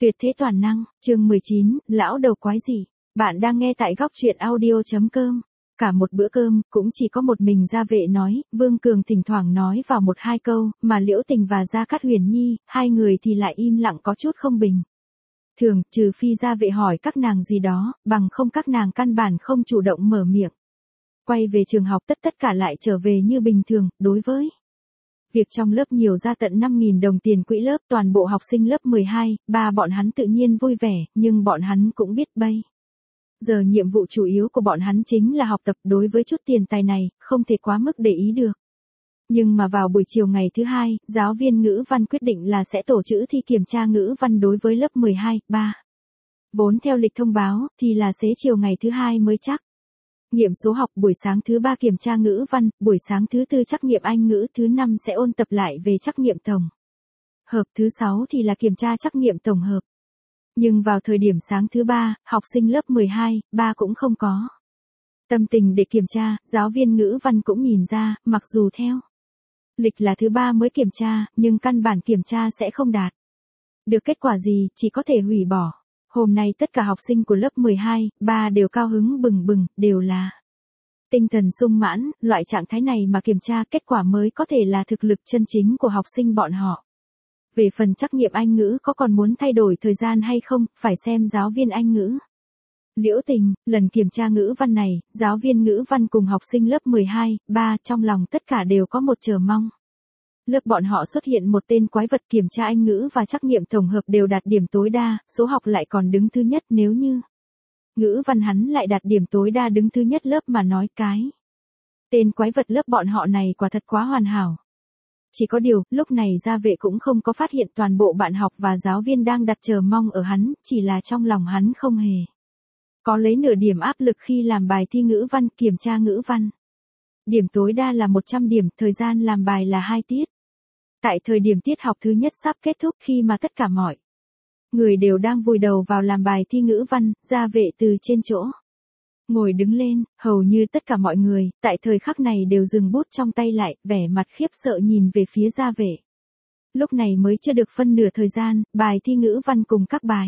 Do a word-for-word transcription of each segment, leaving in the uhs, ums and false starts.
Tuyệt thế toàn năng, chương mười chín, lão đầu quái gì? Bạn đang nghe tại góc truyện audio.com. Cả một bữa cơm, cũng chỉ có một mình Gia Vệ nói, Vương Cường thỉnh thoảng nói vào một hai câu, mà Liễu Tình và Gia Cát Huyền Nhi, hai người thì lại im lặng có chút không bình. Thường, trừ phi Gia Vệ hỏi các nàng gì đó, bằng không các nàng căn bản không chủ động mở miệng. Quay về trường học tất tất cả lại trở về như bình thường, đối với việc trong lớp nhiều ra tận năm nghìn đồng tiền quỹ lớp toàn bộ học sinh lớp mười hai, ba bọn hắn tự nhiên vui vẻ, nhưng bọn hắn cũng biết bây giờ nhiệm vụ chủ yếu của bọn hắn chính là học tập, đối với chút tiền tài này, không thể quá mức để ý được. Nhưng mà vào buổi chiều ngày thứ hai, giáo viên ngữ văn quyết định là sẽ tổ chữ thi kiểm tra ngữ văn đối với lớp mười hai, ba. Vốn theo lịch thông báo, thì là xế chiều ngày thứ hai mới chắc. Nghiệm số học buổi sáng thứ ba kiểm tra ngữ văn, buổi sáng thứ tư trắc nghiệm Anh ngữ, thứ năm sẽ ôn tập lại về trắc nghiệm tổng hợp, thứ sáu thì là kiểm tra trắc nghiệm tổng hợp. Nhưng vào thời điểm sáng thứ ba, học sinh lớp mười hai, ba cũng không có tâm tình để kiểm tra, giáo viên ngữ văn cũng nhìn ra, mặc dù theo lịch là thứ ba mới kiểm tra, nhưng căn bản kiểm tra sẽ không đạt được kết quả gì, chỉ có thể hủy bỏ. Hôm nay tất cả học sinh của lớp mười hai, ba đều cao hứng bừng bừng, đều là tinh thần sung mãn, loại trạng thái này mà kiểm tra kết quả mới có thể là thực lực chân chính của học sinh bọn họ. Về phần trắc nghiệm Anh ngữ có còn muốn thay đổi thời gian hay không, phải xem giáo viên Anh ngữ. Liễu Tình, lần kiểm tra ngữ văn này, giáo viên ngữ văn cùng học sinh lớp mười hai, ba trong lòng tất cả đều có một chờ mong. Lớp bọn họ xuất hiện một tên quái vật, kiểm tra Anh ngữ và trắc nghiệm tổng hợp đều đạt điểm tối đa, số học lại còn đứng thứ nhất, nếu như ngữ văn hắn lại đạt điểm tối đa đứng thứ nhất lớp mà nói cái tên quái vật lớp bọn họ này quả thật quá hoàn hảo. Chỉ có điều, lúc này Gia Vệ cũng không có phát hiện toàn bộ bạn học và giáo viên đang đặt chờ mong ở hắn, chỉ là trong lòng hắn không hề có lấy nửa điểm áp lực khi làm bài thi ngữ văn, kiểm tra ngữ văn. Điểm tối đa là một trăm điểm, thời gian làm bài là hai tiết. Tại thời điểm tiết học thứ nhất sắp kết thúc, khi mà tất cả mọi người đều đang vùi đầu vào làm bài thi ngữ văn, Gia Vệ từ trên chỗ ngồi đứng lên, hầu như tất cả mọi người, tại thời khắc này đều dừng bút trong tay lại, vẻ mặt khiếp sợ nhìn về phía Gia Vệ. Lúc này mới chưa được phân nửa thời gian, bài thi ngữ văn cùng các bài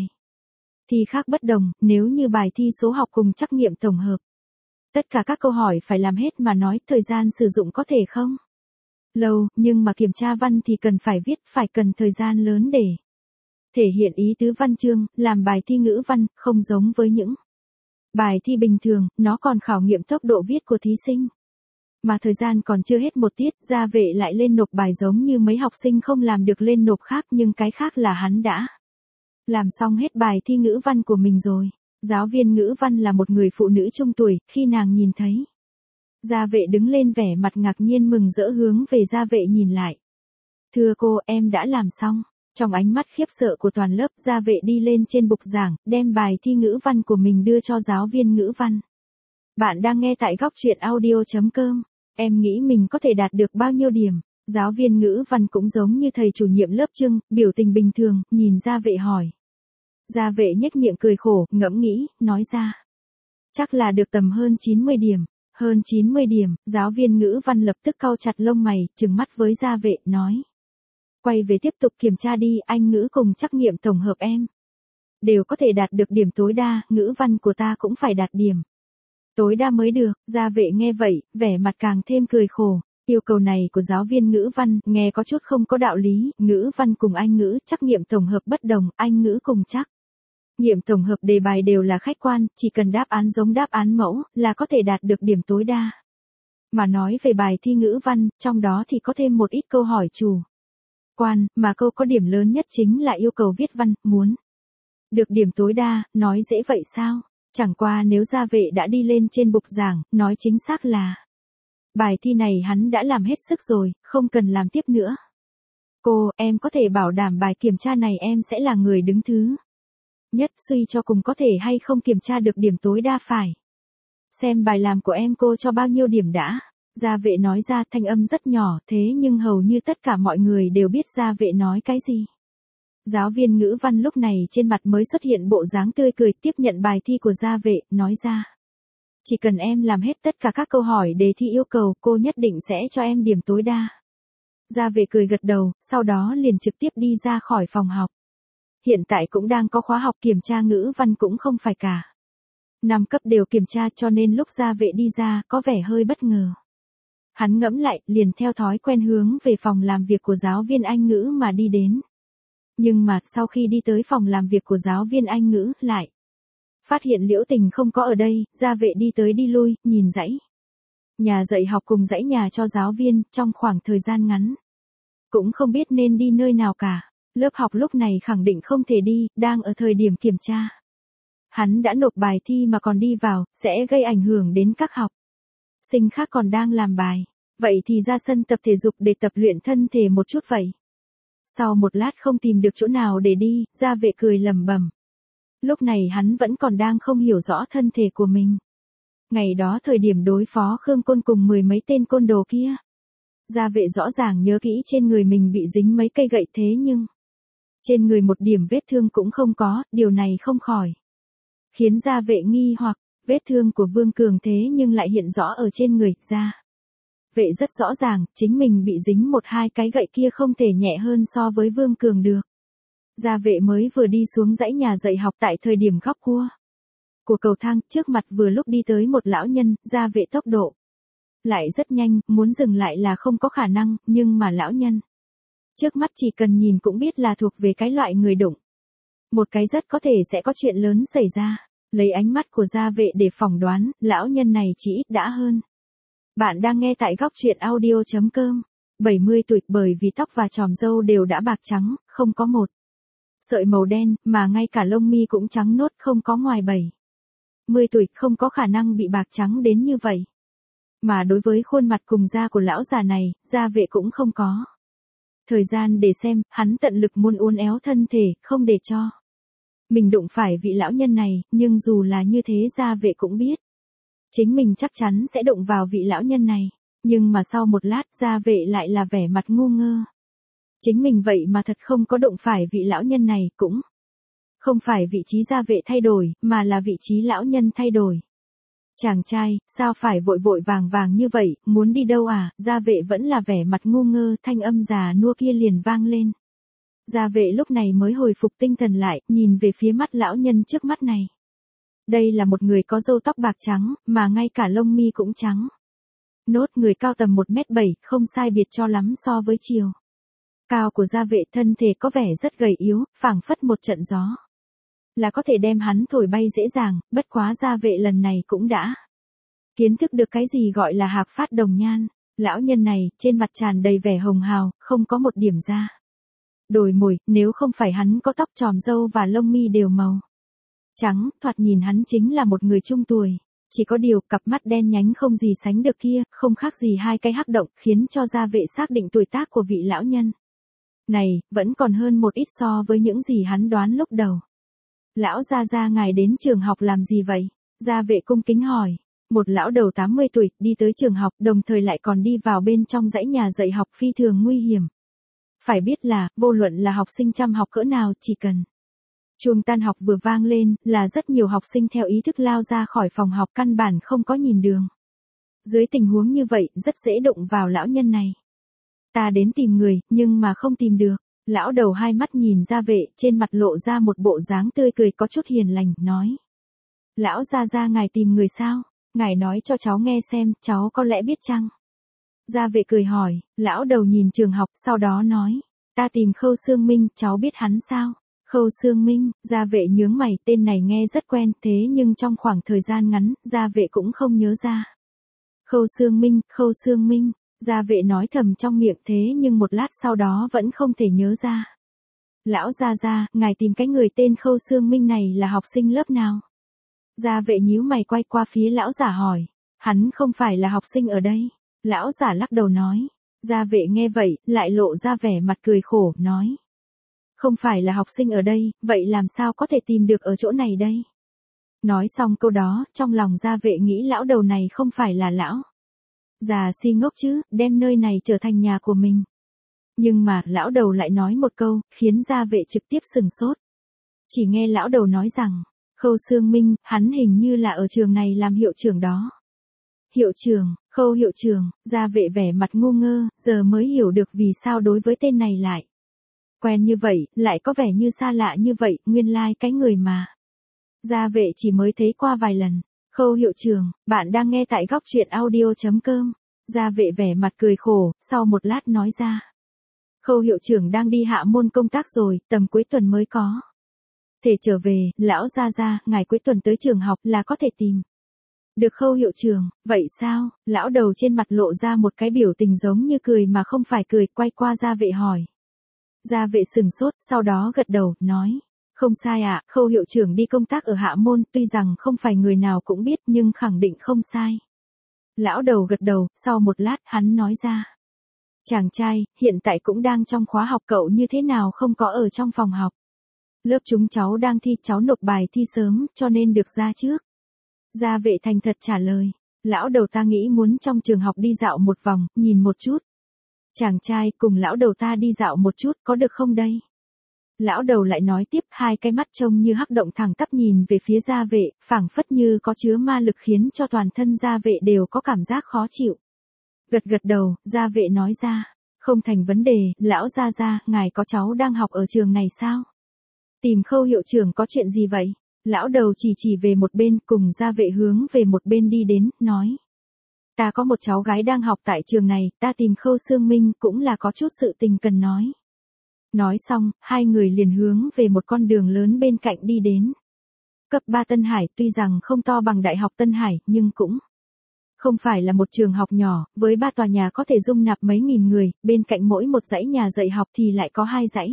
thi khác bất đồng, nếu như bài thi số học cùng trắc nghiệm tổng hợp. Tất cả các câu hỏi phải làm hết mà nói, thời gian sử dụng có thể không lâu, nhưng mà kiểm tra văn thì cần phải viết, phải cần thời gian lớn để thể hiện ý tứ văn chương, làm bài thi ngữ văn, không giống với những bài thi bình thường, nó còn khảo nghiệm tốc độ viết của thí sinh. Mà thời gian còn chưa hết một tiết, Gia Vệ lại lên nộp bài giống như mấy học sinh không làm được lên nộp khác, nhưng cái khác là hắn đã làm xong hết bài thi ngữ văn của mình rồi. Giáo viên ngữ văn là một người phụ nữ trung tuổi, khi nàng nhìn thấy Gia Vệ đứng lên, vẻ mặt ngạc nhiên mừng rỡ hướng về Gia Vệ nhìn lại. Thưa cô, em đã làm xong. Trong ánh mắt khiếp sợ của toàn lớp, Gia Vệ đi lên trên bục giảng, đem bài thi ngữ văn của mình đưa cho giáo viên ngữ văn. Bạn đang nghe tại góc truyện audio.com. Em nghĩ mình có thể đạt được bao nhiêu điểm? Giáo viên ngữ văn cũng giống như thầy chủ nhiệm lớp Trương, biểu tình bình thường, nhìn Gia Vệ hỏi. Gia Vệ nhếch miệng cười khổ, ngẫm nghĩ, nói ra. Chắc là được tầm hơn chín mươi điểm. Hơn chín mươi điểm, giáo viên ngữ văn lập tức cau chặt lông mày, trừng mắt với Gia Vệ, nói. Quay về tiếp tục kiểm tra đi, Anh ngữ cùng trắc nghiệm tổng hợp em đều có thể đạt được điểm tối đa, ngữ văn của ta cũng phải đạt điểm tối đa mới được. Gia Vệ nghe vậy, vẻ mặt càng thêm cười khổ. Yêu cầu này của giáo viên ngữ văn, nghe có chút không có đạo lý, ngữ văn cùng Anh ngữ, trắc nghiệm tổng hợp bất đồng, Anh ngữ cùng trắc nghiệm tổng hợp đề bài đều là khách quan, chỉ cần đáp án giống đáp án mẫu, là có thể đạt được điểm tối đa. Mà nói về bài thi ngữ văn, trong đó thì có thêm một ít câu hỏi chủ quan, mà câu có điểm lớn nhất chính là yêu cầu viết văn, muốn được điểm tối đa, nói dễ vậy sao? Chẳng qua nếu Gia Vệ đã đi lên trên bục giảng, nói chính xác là bài thi này hắn đã làm hết sức rồi, không cần làm tiếp nữa. Cô, em có thể bảo đảm bài kiểm tra này em sẽ là người đứng thứ nhất, suy cho cùng có thể hay không kiểm tra được điểm tối đa phải xem bài làm của em cô cho bao nhiêu điểm đã. Gia Vệ nói ra thanh âm rất nhỏ, thế nhưng hầu như tất cả mọi người đều biết Gia Vệ nói cái gì. Giáo viên ngữ văn lúc này trên mặt mới xuất hiện bộ dáng tươi cười, tiếp nhận bài thi của Gia Vệ, nói ra. Chỉ cần em làm hết tất cả các câu hỏi đề thi yêu cầu, cô nhất định sẽ cho em điểm tối đa. Gia Vệ cười gật đầu, sau đó liền trực tiếp đi ra khỏi phòng học. Hiện tại cũng đang có khóa học kiểm tra ngữ văn cũng không phải cả năm cấp đều kiểm tra, cho nên lúc gia vệ đi ra có vẻ hơi bất ngờ. Hắn ngẫm lại, liền theo thói quen hướng về phòng làm việc của giáo viên Anh ngữ mà đi đến. Nhưng mà, sau khi đi tới phòng làm việc của giáo viên Anh ngữ, lại phát hiện Liễu Tình không có ở đây, gia vệ đi tới đi lui, nhìn dãy nhà dạy học cùng dãy nhà cho giáo viên, trong khoảng thời gian ngắn. Cũng không biết nên đi nơi nào cả. Lớp học lúc này khẳng định không thể đi, đang ở thời điểm kiểm tra. Hắn đã nộp bài thi mà còn đi vào, sẽ gây ảnh hưởng đến các học sinh khác còn đang làm bài. Vậy thì ra sân tập thể dục để tập luyện thân thể một chút vậy. Sau một lát không tìm được chỗ nào để đi, gia vệ cười lẩm bẩm. Lúc này hắn vẫn còn đang không hiểu rõ thân thể của mình. Ngày đó thời điểm đối phó Khương Côn cùng mười mấy tên côn đồ kia. Gia vệ rõ ràng nhớ kỹ trên người mình bị dính mấy cây gậy, thế nhưng trên người một điểm vết thương cũng không có, điều này không khỏi khiến gia vệ nghi hoặc, vết thương của Vương Cường thế nhưng lại hiện rõ ở trên người. Gia vệ rất rõ ràng, chính mình bị dính một hai cái gậy kia không thể nhẹ hơn so với Vương Cường được. Gia vệ mới vừa đi xuống dãy nhà dạy học tại thời điểm góc cua của cầu thang, trước mặt vừa lúc đi tới một lão nhân, gia vệ tốc độ lại rất nhanh, muốn dừng lại là không có khả năng, nhưng mà lão nhân trước mắt chỉ cần nhìn cũng biết là thuộc về cái loại người đụng một cái rất có thể sẽ có chuyện lớn xảy ra. Lấy ánh mắt của gia vệ để phỏng đoán, lão nhân này chỉ ít đã hơn. Bạn đang nghe tại góc truyện audio chấm com. bảy mươi tuổi, bởi vì tóc và chòm râu đều đã bạc trắng, không có một sợi màu đen, mà ngay cả lông mi cũng trắng nốt, không có ngoài bảy mươi tuổi, không có khả năng bị bạc trắng đến như vậy. Mà đối với khuôn mặt cùng da của lão già này, gia vệ cũng không có thời gian để xem, hắn tận lực muốn uốn éo thân thể, không để cho mình đụng phải vị lão nhân này, nhưng dù là như thế gia vệ cũng biết chính mình chắc chắn sẽ đụng vào vị lão nhân này. Nhưng mà sau một lát gia vệ lại là vẻ mặt ngu ngơ. Chính mình vậy mà thật không có đụng phải vị lão nhân này, cũng không phải vị trí gia vệ thay đổi, mà là vị trí lão nhân thay đổi. Chàng trai, sao phải vội vội vàng vàng như vậy, muốn đi đâu à? Gia vệ vẫn là vẻ mặt ngu ngơ, thanh âm già nua kia liền vang lên. Gia vệ lúc này mới hồi phục tinh thần lại, nhìn về phía mắt lão nhân trước mắt này. Đây là một người có râu tóc bạc trắng, mà ngay cả lông mi cũng trắng. Nốt, người cao tầm một mét bảy, không sai biệt cho lắm so với chiều cao của gia vệ, thân thể có vẻ rất gầy yếu, phảng phất một trận gió là có thể đem hắn thổi bay dễ dàng, bất quá gia vệ lần này cũng đã kiến thức được cái gì gọi là hạc phát đồng nhan. Lão nhân này, trên mặt tràn đầy vẻ hồng hào, không có một điểm da đồi mồi, nếu không phải hắn có tóc chòm râu và lông mi đều màu trắng, thoạt nhìn hắn chính là một người trung tuổi. Chỉ có điều, cặp mắt đen nhánh không gì sánh được kia, không khác gì hai cái hắc động, khiến cho gia vệ xác định tuổi tác của vị lão nhân này, vẫn còn hơn một ít so với những gì hắn đoán lúc đầu. Lão gia gia, ngài đến trường học làm gì vậy? Gia vệ cung kính hỏi. Một lão đầu tám mươi tuổi, đi tới trường học, đồng thời lại còn đi vào bên trong dãy nhà dạy học phi thường nguy hiểm. Phải biết là, vô luận là học sinh chăm học cỡ nào, chỉ cần chuông tan học vừa vang lên, là rất nhiều học sinh theo ý thức lao ra khỏi phòng học, căn bản không có nhìn đường. Dưới tình huống như vậy, rất dễ đụng vào lão nhân này. Ta đến tìm người, nhưng mà không tìm được. Lão đầu hai mắt nhìn gia vệ, trên mặt lộ ra một bộ dáng tươi cười có chút hiền lành, nói. Lão gia gia, ngài tìm người sao? Ngài nói cho cháu nghe xem, cháu có lẽ biết chăng? Gia vệ cười hỏi, lão đầu nhìn trường học, sau đó nói. Ta tìm Khâu Sương Minh, cháu biết hắn sao? Khâu Sương Minh, gia vệ nhướng mày, tên này nghe rất quen, thế nhưng trong khoảng thời gian ngắn, gia vệ cũng không nhớ ra. Khâu Sương Minh, Khâu Sương Minh, gia vệ nói thầm trong miệng, thế nhưng một lát sau đó vẫn không thể nhớ ra. Lão gia gia, ngài tìm cái người tên Khâu Sương Minh này là học sinh lớp nào? Gia vệ nhíu mày quay qua phía lão giả hỏi. Hắn không phải là học sinh ở đây. Lão giả lắc đầu nói. Gia vệ nghe vậy, lại lộ ra vẻ mặt cười khổ, nói. Không phải là học sinh ở đây, vậy làm sao có thể tìm được ở chỗ này đây? Nói xong câu đó, trong lòng gia vệ nghĩ lão đầu này không phải là lão già si ngốc chứ, đem nơi này trở thành nhà của mình. Nhưng mà, lão đầu lại nói một câu, khiến gia vệ trực tiếp sừng sốt. Chỉ nghe lão đầu nói rằng, Khâu Sương Minh, hắn hình như là ở trường này làm hiệu trưởng đó. Hiệu trưởng, Khâu hiệu trưởng, gia vệ vẻ mặt ngu ngơ, giờ mới hiểu được vì sao đối với tên này lại Quen như vậy, lại có vẻ như xa lạ như vậy, nguyên lai like cái người mà. Gia vệ chỉ mới thấy qua vài lần. Khâu hiệu trưởng, bạn đang nghe tại góc truyện audio.com. Gia vệ vẻ mặt cười khổ, sau một lát nói ra. Khâu hiệu trưởng đang đi hạ môn công tác rồi, tầm cuối tuần mới có thể trở về, lão Gia Gia, ngày cuối tuần tới trường học là có thể tìm. Được Khâu hiệu trưởng, vậy sao? Lão đầu trên mặt lộ ra một cái biểu tình giống như cười mà không phải cười, quay qua Gia vệ hỏi. Gia vệ sừng sốt, sau đó gật đầu, nói. Không sai ạ, à, Khâu hiệu trưởng đi công tác ở hạ môn, tuy rằng không phải người nào cũng biết nhưng khẳng định không sai. Lão đầu gật đầu, sau một lát hắn nói ra. Chàng trai, hiện tại cũng đang trong khóa học, cậu như thế nào không có ở trong phòng học. Lớp chúng cháu đang thi, cháu nộp bài thi sớm, cho nên được ra trước. Gia vệ thành thật trả lời. Lão đầu ta nghĩ muốn trong trường học đi dạo một vòng, nhìn một chút. Chàng trai, cùng lão đầu ta đi dạo một chút, có được không đây? Lão đầu lại nói tiếp, hai cái mắt trông như hắc động thẳng tắp nhìn về phía Gia vệ, phảng phất như có chứa ma lực khiến cho toàn thân Gia vệ đều có cảm giác khó chịu. Gật gật đầu, Gia vệ nói ra. Không thành vấn đề, lão Gia Gia, ngài có cháu đang học ở trường này sao? Tìm Khâu hiệu trưởng có chuyện gì vậy? Lão đầu chỉ chỉ về một bên, cùng Gia vệ hướng về một bên đi đến, nói. Ta có một cháu gái đang học tại trường này, ta tìm Khâu Sương Minh cũng là có chút sự tình cần nói. Nói xong, hai người liền hướng về một con đường lớn bên cạnh đi đến. Cấp ba Tân Hải tuy rằng không to bằng Đại học Tân Hải, nhưng cũng không phải là một trường học nhỏ, với ba tòa nhà có thể dung nạp mấy nghìn người, bên cạnh mỗi một dãy nhà dạy học thì lại có hai dãy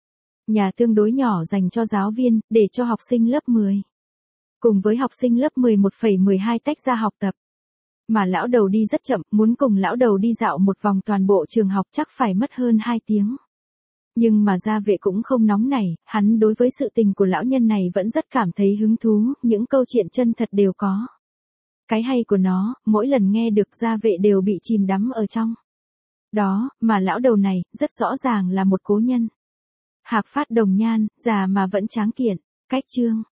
nhà tương đối nhỏ dành cho giáo viên, để cho học sinh lớp mười. Cùng với học sinh lớp mười một phẩy mười hai tách ra học tập. Mà lão đầu đi rất chậm, muốn cùng lão đầu đi dạo một vòng toàn bộ trường học chắc phải mất hơn hai tiếng. Nhưng mà Gia vệ cũng không nóng nảy, hắn đối với sự tình của lão nhân này vẫn rất cảm thấy hứng thú, những câu chuyện chân thật đều có. Cái hay của nó, mỗi lần nghe được Gia vệ đều bị chìm đắm ở trong. Đó, mà lão đầu này, rất rõ ràng là một cố nhân. Hạc phát đồng nhan, già mà vẫn tráng kiện. Cách chương.